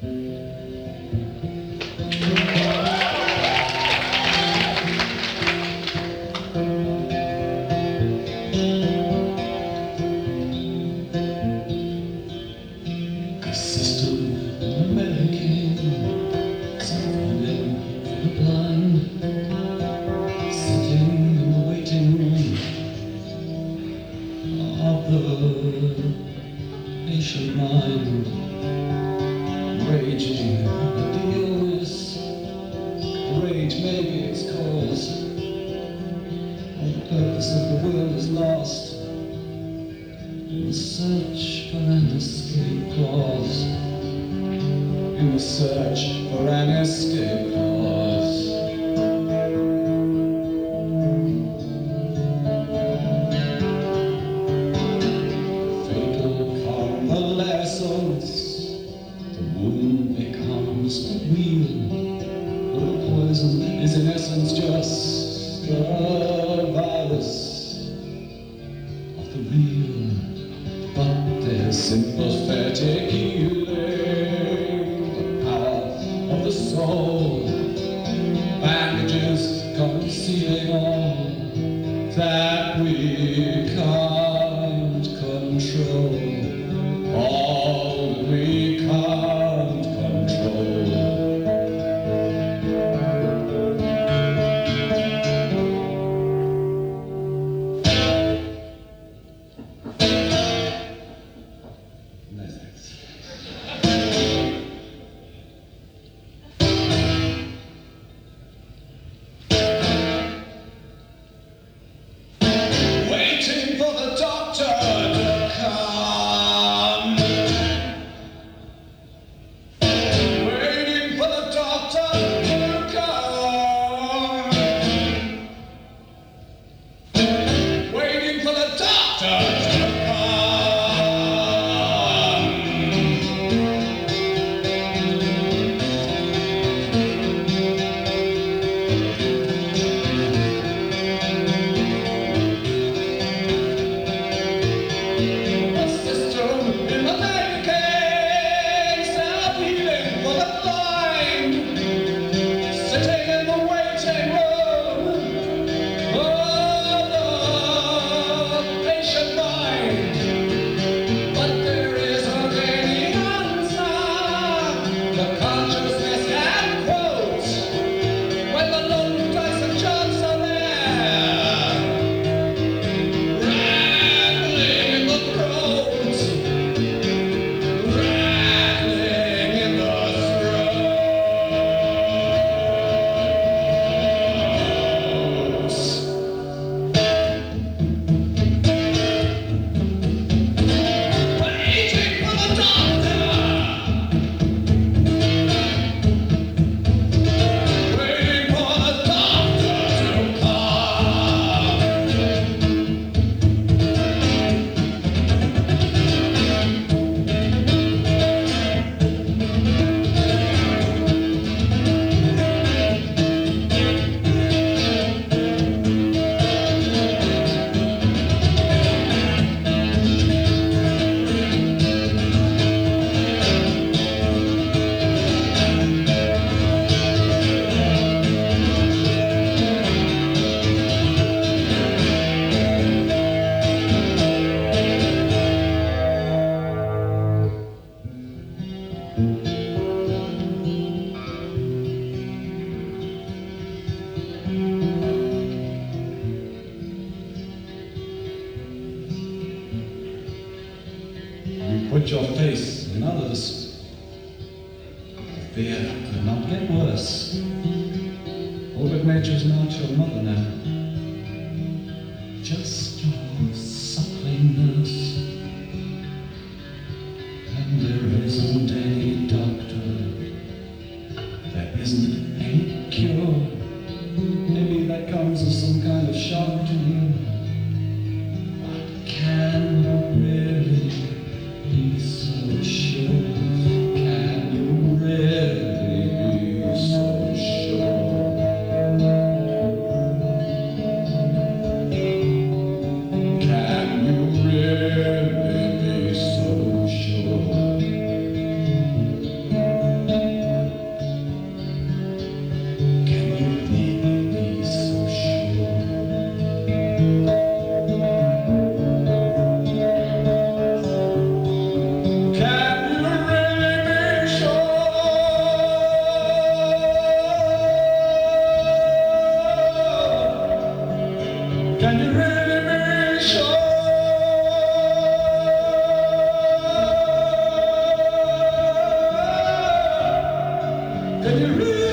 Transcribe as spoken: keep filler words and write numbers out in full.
patient mind, raging at the illness. Rage may be its cause, and the purpose of the world is lost in the search for an escape clause. In the search for an escape clause. The wheel, the poison is in essence just the virus of the real, but there's sympathetic healing, the power of the soul, bandages concealing all that we can't control, all that we can't control. Waiting for the doctor to come. Waiting for the doctor to come. Waiting for the doctor to come. Put your face in others. Fear could not get worse. Orbit Nature's not your mother now, just your suckling nurse. And there isn't any doctor, there isn't any cure. Maybe that comes as some kind of shock to you. But can you really be so sure? Can you really be so sure? Can you read?